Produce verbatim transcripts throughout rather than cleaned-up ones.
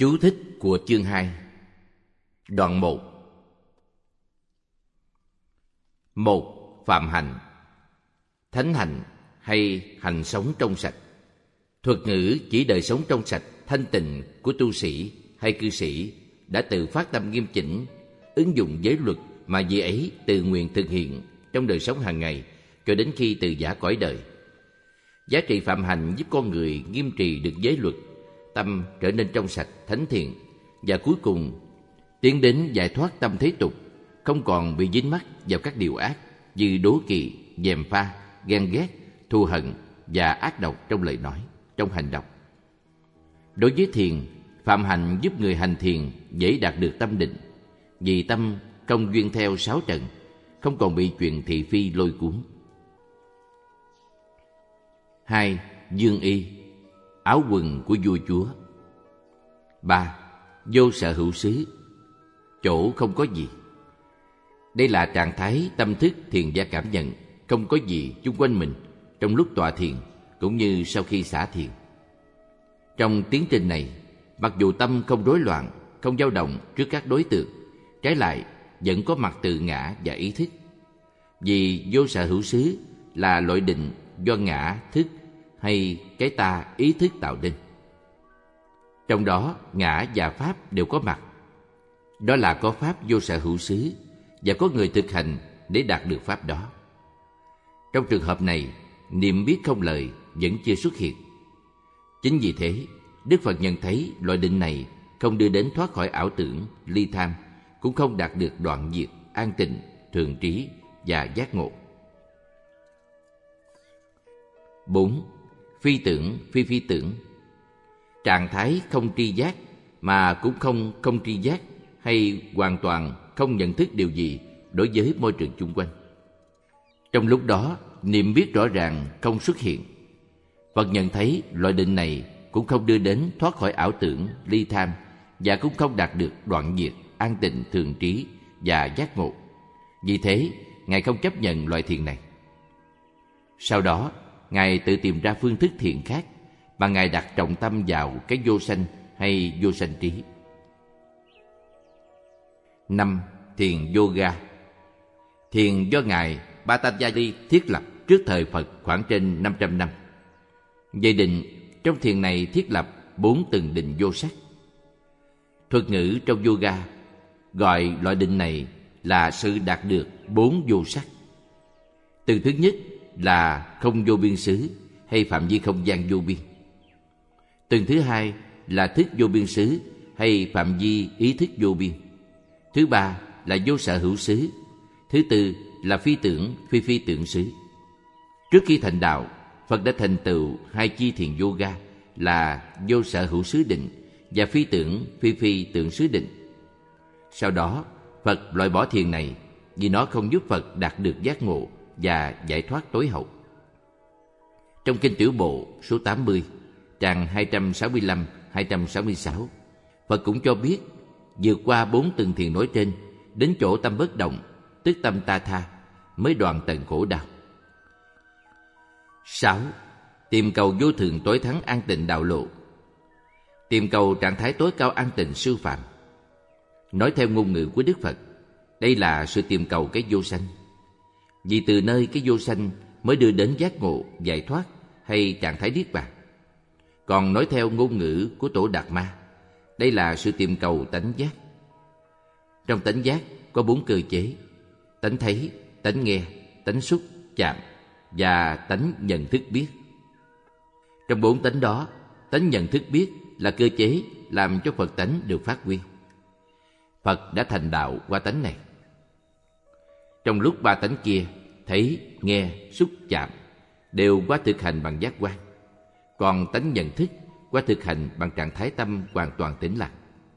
Chú thích của chương hai. Đoạn một. Một. Phạm hạnh. Thánh hạnh hay hành sống trong sạch. Thuật ngữ chỉ đời sống trong sạch, thanh tịnh của tu sĩ hay cư sĩ đã tự phát tâm nghiêm chỉnh, ứng dụng giới luật mà vị ấy tự nguyện thực hiện trong đời sống hàng ngày cho đến khi từ giã cõi đời. Giá trị phạm hạnh giúp con người nghiêm trì được giới luật, tâm trở nên trong sạch, thánh thiện và cuối cùng tiến đến giải thoát tâm thế tục, không còn bị dính mắc vào các điều ác như đố kỵ, gièm pha, ghen ghét, thù hận và ác độc trong lời nói, trong hành động. Đối với thiền, phạm hạnh giúp người hành thiền dễ đạt được tâm định, vì tâm không duyên theo sáu trần, không còn bị chuyện thị phi lôi cuốn. Hai. Dương y, áo quần của vua chúa. Ba. Vô sở hữu xứ, chỗ không có gì. Đây là trạng thái tâm thức thiền gia cảm nhận không có gì chung quanh mình trong lúc tọa thiền cũng như sau khi xả thiền. Trong tiến trình này, mặc dù tâm không rối loạn, không dao động trước các đối tượng, trái lại vẫn có mặt tự ngã và ý thức. Vì vô sở hữu xứ là loại định do ngã, thức hay cái ta ý thức tạo nên. Trong đó ngã và pháp đều có mặt. Đó là có pháp vô sở hữu xứ và có người thực hành để đạt được pháp đó. Trong trường hợp này, niệm biết không lời vẫn chưa xuất hiện. Chính vì thế, Đức Phật nhận thấy loại định này không đưa đến thoát khỏi ảo tưởng, ly tham, cũng không đạt được đoạn diệt, an tịnh, thường trí và giác ngộ. Bốn. Phi tưởng, phi phi tưởng. Trạng thái không tri giác mà cũng không không tri giác hay hoàn toàn không nhận thức điều gì đối với môi trường chung quanh. Trong lúc đó, niệm biết rõ ràng không xuất hiện. Phật nhận thấy loại định này cũng không đưa đến thoát khỏi ảo tưởng, ly tham và cũng không đạt được đoạn diệt, an tịnh, thường trí và giác ngộ. Vì thế, Ngài không chấp nhận loại thiền này. Sau đó, Ngài tự tìm ra phương thức thiền khác mà Ngài đặt trọng tâm vào cái vô sanh hay vô sanh trí. Năm. Thiền yoga. Thiền do Ngài Patanjali thiết lập trước thời Phật khoảng trên năm trăm năm. Về định, trong thiền này thiết lập bốn tầng định vô sắc. Thuật ngữ trong yoga gọi loại định này là sự đạt được bốn vô sắc. Từ thứ nhất là không vô biên xứ hay phạm vi không gian vô biên. Tầng thứ hai là thức vô biên xứ hay phạm vi ý thức vô biên. Thứ ba là vô sở hữu xứ. Thứ tư là phi tưởng, phi phi tưởng xứ. Trước khi thành đạo, Phật đã thành tựu hai chi thiền yoga là vô sở hữu xứ định và phi tưởng, phi phi tưởng xứ định. Sau đó, Phật loại bỏ thiền này vì nó không giúp Phật đạt được giác ngộ và giải thoát tối hậu. Trong Kinh Tiểu Bộ số tám mươi, trang hai trăm sáu mươi lăm đến hai trăm sáu mươi sáu, Phật cũng cho biết vượt qua bốn tầng thiền nói trên đến chỗ tâm bất động, tức tâm ta tha, mới đoạn tận khổ đau. Sáu. Tìm cầu vô thượng tối thắng an tịnh đạo lộ. Tìm cầu trạng thái tối cao an tịnh siêu phàm. Nói theo ngôn ngữ của Đức Phật, đây là sự tìm cầu cái vô sanh. Vì từ nơi cái vô sanh mới đưa đến giác ngộ, giải thoát hay trạng thái niết bàn. Còn nói theo ngôn ngữ của Tổ Đạt Ma, đây là sự tìm cầu tánh giác. Trong tánh giác có bốn cơ chế: tánh thấy, tánh nghe, tánh xúc, chạm và tánh nhận thức biết. Trong bốn tánh đó, tánh nhận thức biết là cơ chế làm cho Phật tánh được phát huy. Phật đã thành đạo qua tánh này. Trong lúc ba tánh kia thấy, nghe, xúc, chạm đều qua thực hành bằng giác quan, còn tánh nhận thức qua thực hành bằng trạng thái tâm hoàn toàn tĩnh lặng.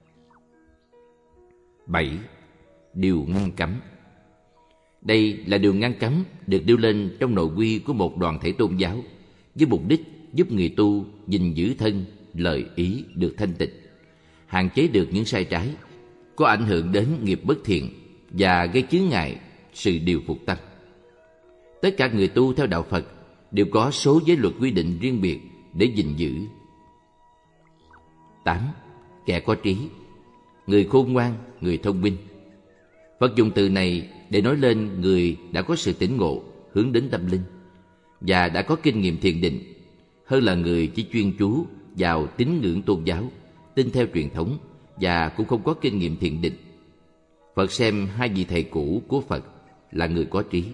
Bảy. Điều ngăn cấm. Đây là điều ngăn cấm được đưa lên trong nội quy của một đoàn thể tôn giáo với mục đích giúp người tu gìn giữ thân, lời, ý được thanh tịnh, hạn chế được những sai trái có ảnh hưởng đến nghiệp bất thiện và gây chướng ngại sự điều phục tâm. Tất cả người tu theo đạo Phật đều có số giới luật quy định riêng biệt để gìn giữ. Tám. kẻ có trí, người khôn ngoan, người thông minh. Phật dùng từ này để nói lên người đã có sự tỉnh ngộ, hướng đến tâm linh và đã có kinh nghiệm thiền định, hơn là người chỉ chuyên chú vào tín ngưỡng tôn giáo, tin theo truyền thống và cũng không có kinh nghiệm thiền định. Phật xem hai vị thầy cũ của Phật là người có trí.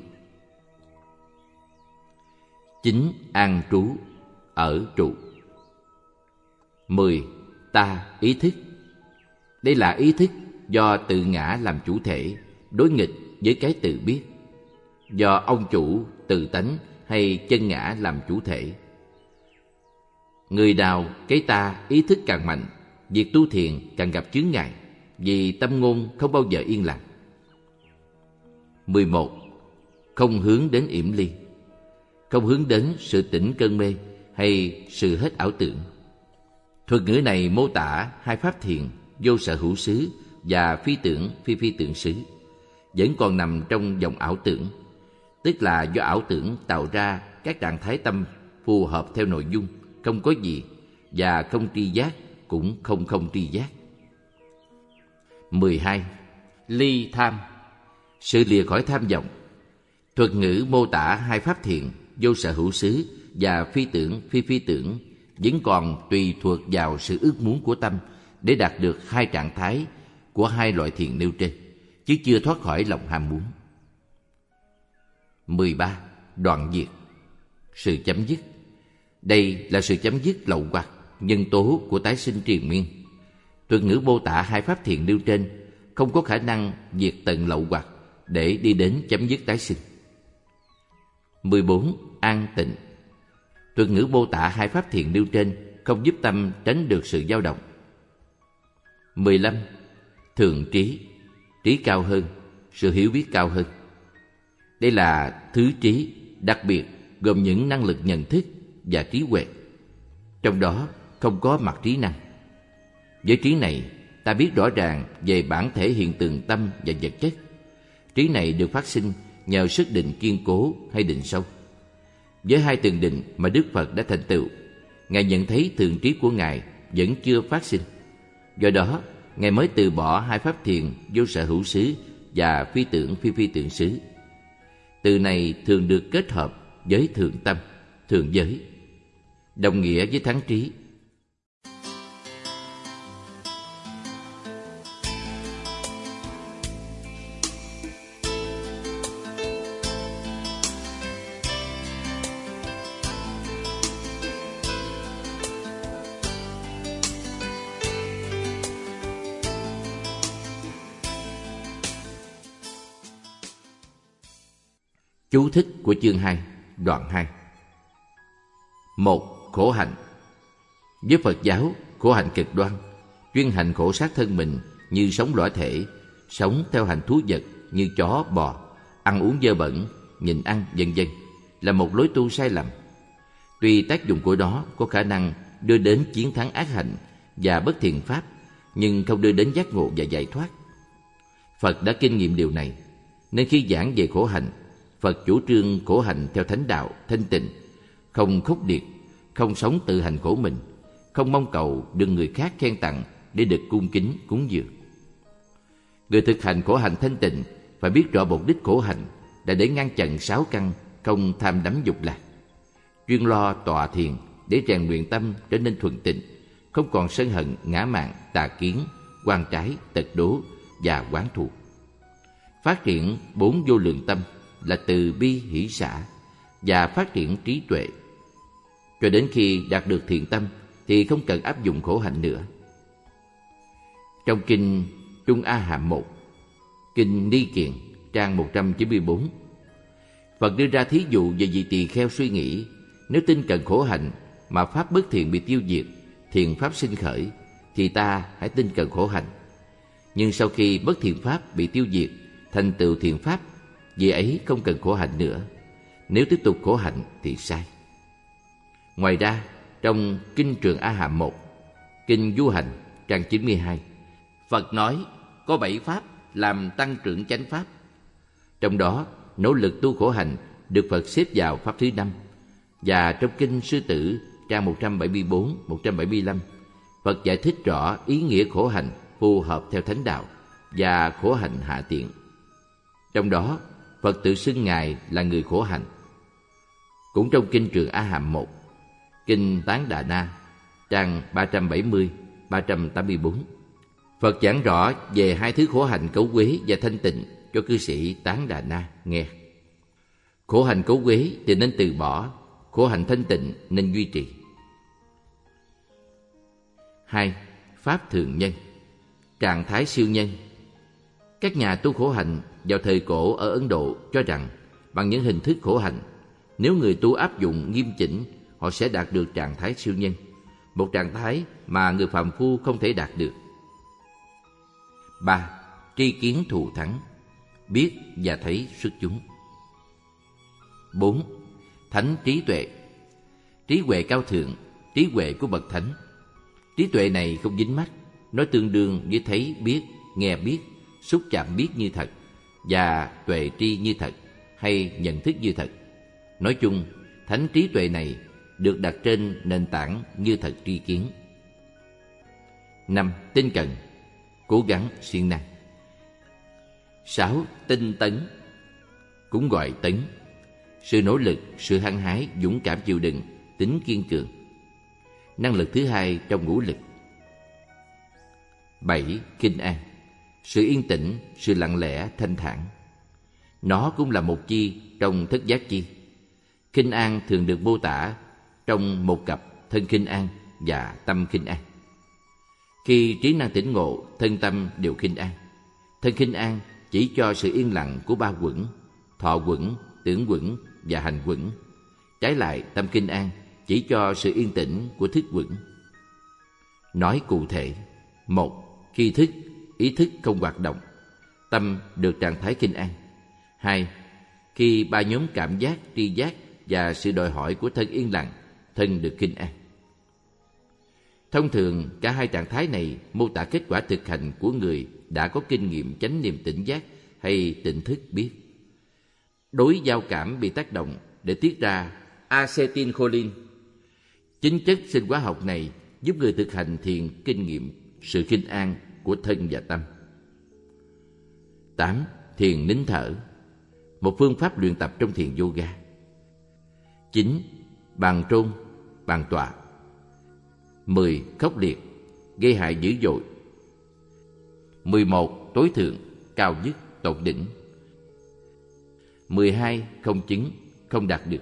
Chính an trú, ở trụ. Mười. Ta ý thức. Đây là ý thức do tự ngã làm chủ thể, đối nghịch với cái tự biết, do ông chủ, tự tánh hay chân ngã làm chủ thể. Người nào cái ta ý thức càng mạnh, việc tu thiền càng gặp chướng ngại, vì tâm ngôn không bao giờ yên lặng. Mười một. Không hướng đến yểm ly. Không hướng đến sự tỉnh cơn mê hay sự hết ảo tưởng. Thuật ngữ này mô tả hai pháp thiền vô sở hữu xứ và phi tưởng phi phi tưởng xứ, vẫn còn nằm trong dòng ảo tưởng, tức là do ảo tưởng tạo ra các trạng thái tâm phù hợp theo nội dung, không có gì và không tri giác cũng không không tri giác. Mười hai. Ly tham. Sự lìa khỏi tham vọng. Thuật ngữ mô tả hai pháp thiền vô sở hữu xứ và phi tưởng phi phi tưởng vẫn còn tùy thuộc vào sự ước muốn của tâm để đạt được hai trạng thái của hai loại thiền nêu trên, chứ chưa thoát khỏi lòng ham muốn. Mười ba. Đoạn diệt. Sự chấm dứt. Đây là sự chấm dứt lậu hoặc, nhân tố của tái sinh triền miên. Thuật ngữ mô tả hai pháp thiền nêu trên không có khả năng diệt tận lậu hoặc để đi đến chấm dứt tái sinh. Mười bốn. An tịnh. Thuật ngữ mô tả hai pháp thiền nêu trên không giúp tâm tránh được sự dao động. Mười lăm. Thượng trí. Trí cao hơn, sự hiểu biết cao hơn. Đây là thứ trí đặc biệt gồm những năng lực nhận thức và trí huệ. Trong đó không có mặt trí năng. Với trí này, ta biết rõ ràng về bản thể hiện tượng tâm và vật chất. Trí này được phát sinh nhờ sức định kiên cố hay định sâu. Với hai tường định mà Đức Phật đã thành tựu, Ngài nhận thấy thượng trí của Ngài vẫn chưa phát sinh. Do đó, Ngài mới từ bỏ hai pháp thiền vô sở hữu xứ và phi tưởng phi phi tưởng xứ. Từ này thường được kết hợp với thượng tâm, thượng giới, đồng nghĩa với thắng trí. Chú thích của chương hai, đoạn hai. Một. Khổ hạnh. Với Phật giáo, khổ hạnh cực đoan, chuyên hành khổ sát thân mình như sống lõa thể, sống theo hành thú vật như chó, bò, ăn uống dơ bẩn, nhịn ăn, vân vân, là một lối tu sai lầm. Tuy tác dụng của nó có khả năng đưa đến chiến thắng ác hạnh và bất thiện pháp, nhưng không đưa đến giác ngộ và giải thoát. Phật đã kinh nghiệm điều này, nên khi giảng về khổ hạnh, Phật chủ trương khổ hạnh theo thánh đạo, thanh tịnh, không khốc liệt, không sống tự hành khổ mình, không mong cầu được người khác khen tặng để được cung kính cúng dường. Người thực hành khổ hạnh thanh tịnh phải biết rõ mục đích khổ hạnh là để ngăn chặn sáu căn không tham đắm dục lạc, chuyên lo tọa thiền để rèn luyện tâm trở nên thuần tịnh, không còn sân hận, ngã mạn, tà kiến, oan trái, tật đố và oán thù. Phát triển bốn vô lượng tâm là từ bi hỷ xả và phát triển trí tuệ. Cho đến khi đạt được thiện tâm thì không cần áp dụng khổ hạnh nữa. Trong kinh Trung A Hàm một, kinh Ni Kiền trang một trăm chín mươi bốn, Phật đưa ra thí dụ về vị tỳ kheo suy nghĩ, nếu tinh cần khổ hạnh mà pháp bất thiện bị tiêu diệt, thiện pháp sinh khởi, thì ta hãy tinh cần khổ hạnh. Nhưng sau khi bất thiện pháp bị tiêu diệt, thành tựu thiện pháp, vì ấy không cần khổ hạnh nữa. Nếu tiếp tục khổ hạnh thì sai. Ngoài ra, trong kinh Trường A Hàm một, kinh Du Hành trang chín mươi hai, Phật nói có bảy pháp làm tăng trưởng chánh pháp. Trong đó, nỗ lực tu khổ hạnh được Phật xếp vào pháp thứ năm. Và trong kinh Sư Tử trang một trăm bảy mươi bốn, một trăm bảy mươi lăm, Phật giải thích rõ ý nghĩa khổ hạnh phù hợp theo thánh đạo và khổ hạnh hạ tiện. Trong đó, Phật tự xưng Ngài là người khổ hạnh. Cũng trong Kinh Trường A Hàm một, Kinh Tán Đà Na, trang ba trăm bảy mươi đến ba trăm tám mươi bốn, Phật giảng rõ về hai thứ khổ hạnh cấu quế và thanh tịnh cho cư sĩ Tán Đà Na nghe. Khổ hạnh cấu quế thì nên từ bỏ, khổ hạnh thanh tịnh nên duy trì. Hai. Pháp thường nhân, trạng thái siêu nhân. Các nhà tu khổ hạnh vào thời cổ ở Ấn Độ cho rằng bằng những hình thức khổ hạnh, nếu người tu áp dụng nghiêm chỉnh, họ sẽ đạt được trạng thái siêu nhân, một trạng thái mà người phàm phu không thể đạt được. Ba. Tri kiến thù thắng, biết và thấy xuất chúng. Bốn. Thánh trí tuệ, trí huệ cao thượng, trí huệ của bậc thánh. Trí tuệ này không dính mắt, nó tương đương với thấy biết, nghe biết, xúc chạm biết như thật, và tuệ tri như thật, hay nhận thức như thật. Nói chung, thánh trí tuệ này được đặt trên nền tảng như thật tri kiến. Năm. Tinh cần, cố gắng siêng năng. Sáu. Tinh tấn, cũng gọi tấn, sự nỗ lực, sự hăng hái, dũng cảm chịu đựng, tính kiên cường. Năng lực thứ hai trong ngũ lực. Bảy. Khinh an, sự yên tĩnh, sự lặng lẽ, thanh thản. Nó cũng là một chi trong thất giác chi. Khinh an thường được mô tả trong một cặp thân khinh an và tâm khinh an. Khi trí năng tỉnh ngộ, thân tâm đều khinh an. Thân khinh an chỉ cho sự yên lặng của ba quẩn: thọ quẩn, tưởng quẩn và hành quẩn. Trái lại, tâm khinh an chỉ cho sự yên tĩnh của thức quẩn. Nói cụ thể: một. Khi thức, ý thức không hoạt động, tâm được trạng thái khinh an. Hai. Khi ba nhóm cảm giác, tri giác và sự đòi hỏi của thân yên lặng, thân được khinh an. Thông thường, cả hai trạng thái này mô tả kết quả thực hành của người đã có kinh nghiệm chánh niệm tỉnh giác hay tỉnh thức biết. Đối giao cảm bị tác động để tiết ra acetylcholine. Chính chất sinh hóa học này giúp người thực hành thiền kinh nghiệm sự khinh an của thân và tâm. Tám. Thiền nín thở, một phương pháp luyện tập trong thiền yoga. Chín. Bàn trôn, bàn tọa. Mười. Khốc liệt, gây hại dữ dội. Mười một. Tối thượng, cao nhất, tột đỉnh. Mười hai. Không chứng, không đạt được.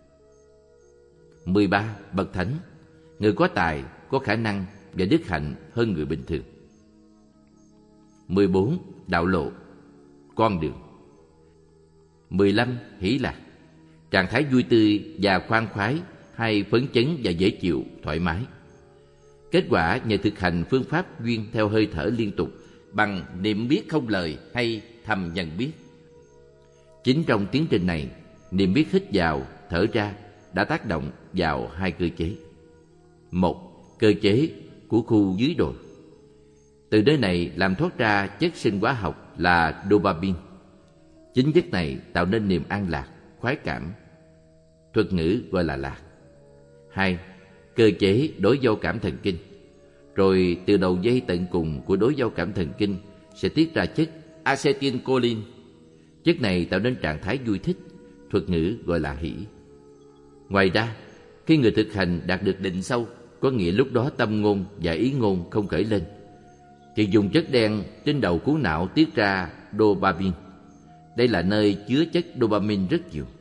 Mười ba. Bậc thánh, người có tài, có khả năng và đức hạnh hơn người bình thường. Mười bốn. Đạo lộ, con đường. Mười lăm. Hỷ lạc, trạng thái vui tươi và khoan khoái hay phấn chấn và dễ chịu, thoải mái. Kết quả nhờ thực hành phương pháp duyên theo hơi thở liên tục bằng niệm biết không lời hay thầm nhận biết. Chính trong tiến trình này, niệm biết hít vào, thở ra đã tác động vào hai cơ chế. Một. Cơ chế của khu dưới đồi. Từ nơi này làm thoát ra chất sinh hóa học là dopamine. Chính chất này tạo nên niềm an lạc, khoái cảm. Thuật ngữ gọi là lạc. Hai. Cơ chế đối giao cảm thần kinh. Rồi từ đầu dây tận cùng của đối giao cảm thần kinh sẽ tiết ra chất acetylcholine. Chất này tạo nên trạng thái vui thích, thuật ngữ gọi là hỷ. Ngoài ra, khi người thực hành đạt được định sâu, có nghĩa lúc đó tâm ngôn và ý ngôn không khởi lên, thì dùng chất đen trên đầu cuốn não tiết ra dopamine. Đây là nơi chứa chất dopamine rất nhiều.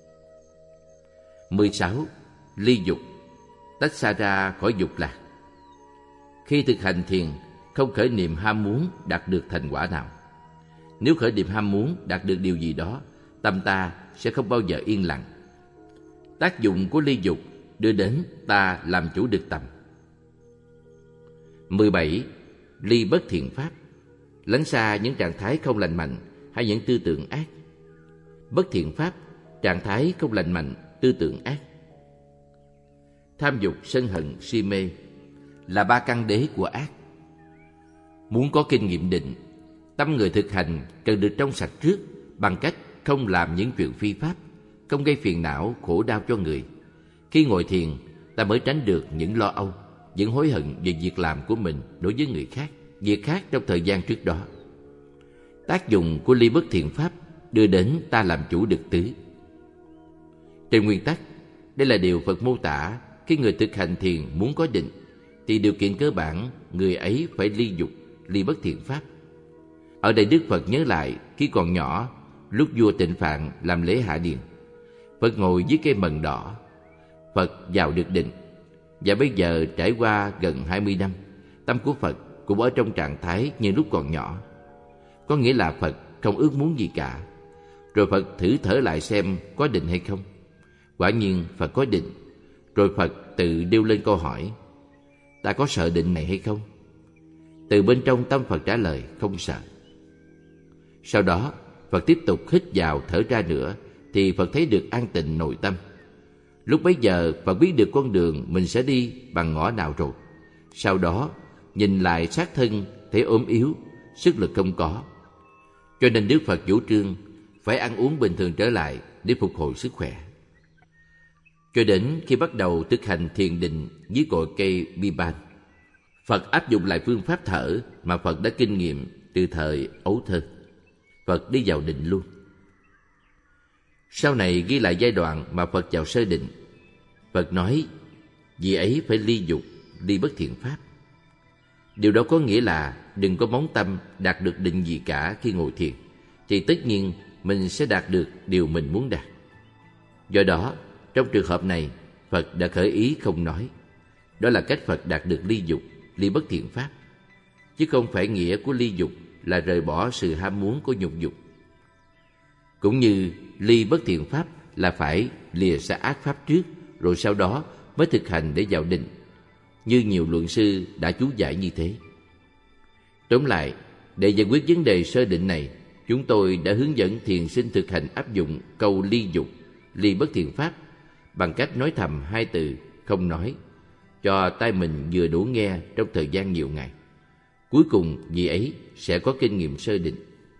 Mười sáu. Ly dục, tách xa ra khỏi dục lạc. Khi thực hành thiền, không khởi niệm ham muốn đạt được thành quả nào. Nếu khởi niệm ham muốn đạt được điều gì đó, tâm ta sẽ không bao giờ yên lặng. Tác dụng của ly dục đưa đến ta làm chủ được tâm. Mười bảy. Ly bất thiện pháp, lánh xa những trạng thái không lành mạnh hay những tư tưởng ác. Bất thiện pháp, trạng thái không lành mạnh, tư tưởng ác. Tham dục, sân hận, si mê là ba căn đế của ác. Muốn có kinh nghiệm định, tâm người thực hành cần được trong sạch trước bằng cách không làm những chuyện phi pháp, không gây phiền não, khổ đau cho người. Khi ngồi thiền, ta mới tránh được những lo âu, vẫn hối hận về việc làm của mình đối với người khác, việc khác trong thời gian trước đó. Tác dụng của ly bất thiện pháp đưa đến ta làm chủ được tứ. Trên nguyên tắc, đây là điều Phật mô tả khi người thực hành thiền muốn có định, thì điều kiện cơ bản người ấy phải ly dục, ly bất thiện pháp. Ở đây Đức Phật nhớ lại khi còn nhỏ, lúc vua Tịnh Phạn làm lễ hạ điền, Phật ngồi dưới cây mận đỏ. Phật vào được định, và bây giờ trải qua gần hai mươi năm, tâm của Phật cũng ở trong trạng thái như lúc còn nhỏ. Có nghĩa là Phật không ước muốn gì cả. Rồi Phật thử thở lại xem có định hay không. Quả nhiên Phật có định. Rồi Phật tự nêu lên câu hỏi: ta có sợ định này hay không? Từ bên trong tâm Phật trả lời: không sợ. Sau đó Phật tiếp tục hít vào thở ra nữa, thì Phật thấy được an tịnh nội tâm. Lúc bấy giờ Phật biết được con đường mình sẽ đi bằng ngõ nào rồi. Sau đó nhìn lại xác thân, thấy ốm yếu, sức lực không có. Cho nên Đức Phật chủ trương phải ăn uống bình thường trở lại để phục hồi sức khỏe. Cho đến khi bắt đầu thực hành thiền định dưới cội cây Biban, Phật áp dụng lại phương pháp thở mà Phật đã kinh nghiệm từ thời ấu thơ. Phật đi vào định luôn. Sau này ghi lại giai đoạn mà Phật vào sơ định. Phật nói vì ấy phải ly dục, ly bất thiện pháp. Điều đó có nghĩa là đừng có móng tâm đạt được định gì cả khi ngồi thiền, thì tất nhiên mình sẽ đạt được điều mình muốn đạt. Do đó, trong trường hợp này, Phật đã khởi ý không nói. Đó là cách Phật đạt được ly dục, ly bất thiện pháp. Chứ không phải nghĩa của ly dục là rời bỏ sự ham muốn của nhục dục. Cũng như ly bất thiện pháp là phải lìa xa ác pháp trước, rồi sau đó mới thực hành để vào định, như nhiều luận sư đã chú giải như thế. Tóm lại, để giải quyết vấn đề sơ định này, chúng tôi đã hướng dẫn thiền sinh thực hành áp dụng câu ly dục, ly bất thiện pháp bằng cách nói thầm hai từ không nói, cho tai mình vừa đủ nghe trong thời gian nhiều ngày. Cuối cùng vị ấy sẽ có kinh nghiệm sơ định.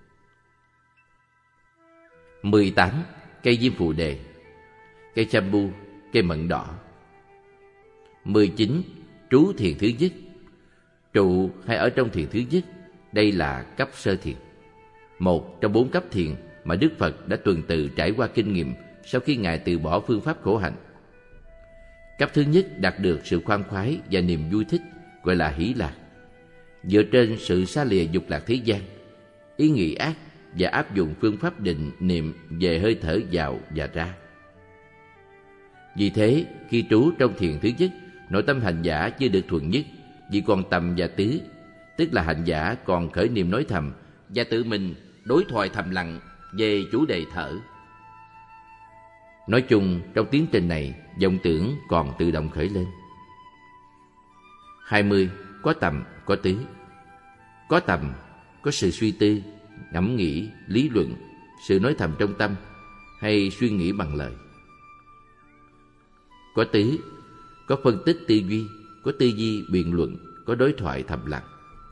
mười tám. Cây diêm phù đề, cây chambu, cây mận đỏ. mười chín. Trú thiền thứ nhất. Trụ hay ở trong thiền thứ nhất, đây là cấp sơ thiền, một trong bốn cấp thiền mà Đức Phật đã tuần tự trải qua kinh nghiệm sau khi Ngài từ bỏ phương pháp khổ hạnh. Cấp thứ nhất đạt được sự khoan khoái và niềm vui thích, gọi là hỷ lạc, dựa trên sự xa lìa dục lạc thế gian, ý nghĩ ác và áp dụng phương pháp định niệm về hơi thở vào và ra. Vì thế, khi trú trong thiền thứ nhất, nội tâm hành giả chưa được thuần nhất, vì còn tầm và tứ, tức là hành giả còn khởi niệm nói thầm và tự mình đối thoại thầm lặng về chủ đề thở. Nói chung, trong tiến trình này, vọng tưởng còn tự động khởi lên. hai mươi. Có tầm, có tứ. Có tầm, có sự suy tư, ngẫm nghĩ, lý luận, sự nói thầm trong tâm hay suy nghĩ bằng lời. Có tứ, có phân tích tư duy, có tư duy biện luận, có đối thoại thầm lặng.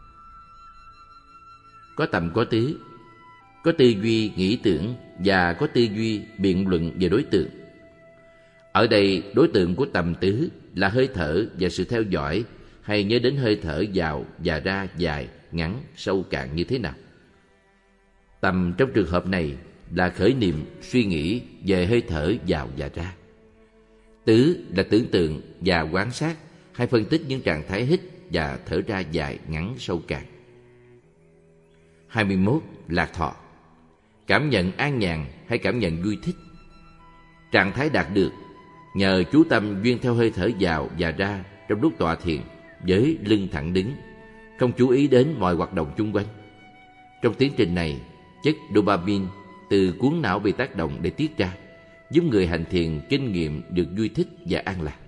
Có tầm có tứ, có tư duy nghĩ tưởng và có tư duy biện luận về đối tượng. Ở đây đối tượng của tầm tứ là hơi thở và sự theo dõi hay nhớ đến hơi thở vào và ra dài, ngắn, sâu cạn như thế nào. Tầm trong trường hợp này là khởi niệm suy nghĩ về hơi thở vào và ra. Tứ là tưởng tượng và quan sát hay phân tích những trạng thái hít và thở ra dài, ngắn, sâu cạn. hai mươi mốt. Lạc thọ, cảm nhận an nhàn hay cảm nhận vui thích. Trạng thái đạt được nhờ chú tâm duyên theo hơi thở vào và ra trong lúc tọa thiền với lưng thẳng đứng, không chú ý đến mọi hoạt động chung quanh. Trong tiến trình này, chất dopamine từ cuống não bị tác động để tiết ra, giúp người hành thiền kinh nghiệm được vui thích và an lạc.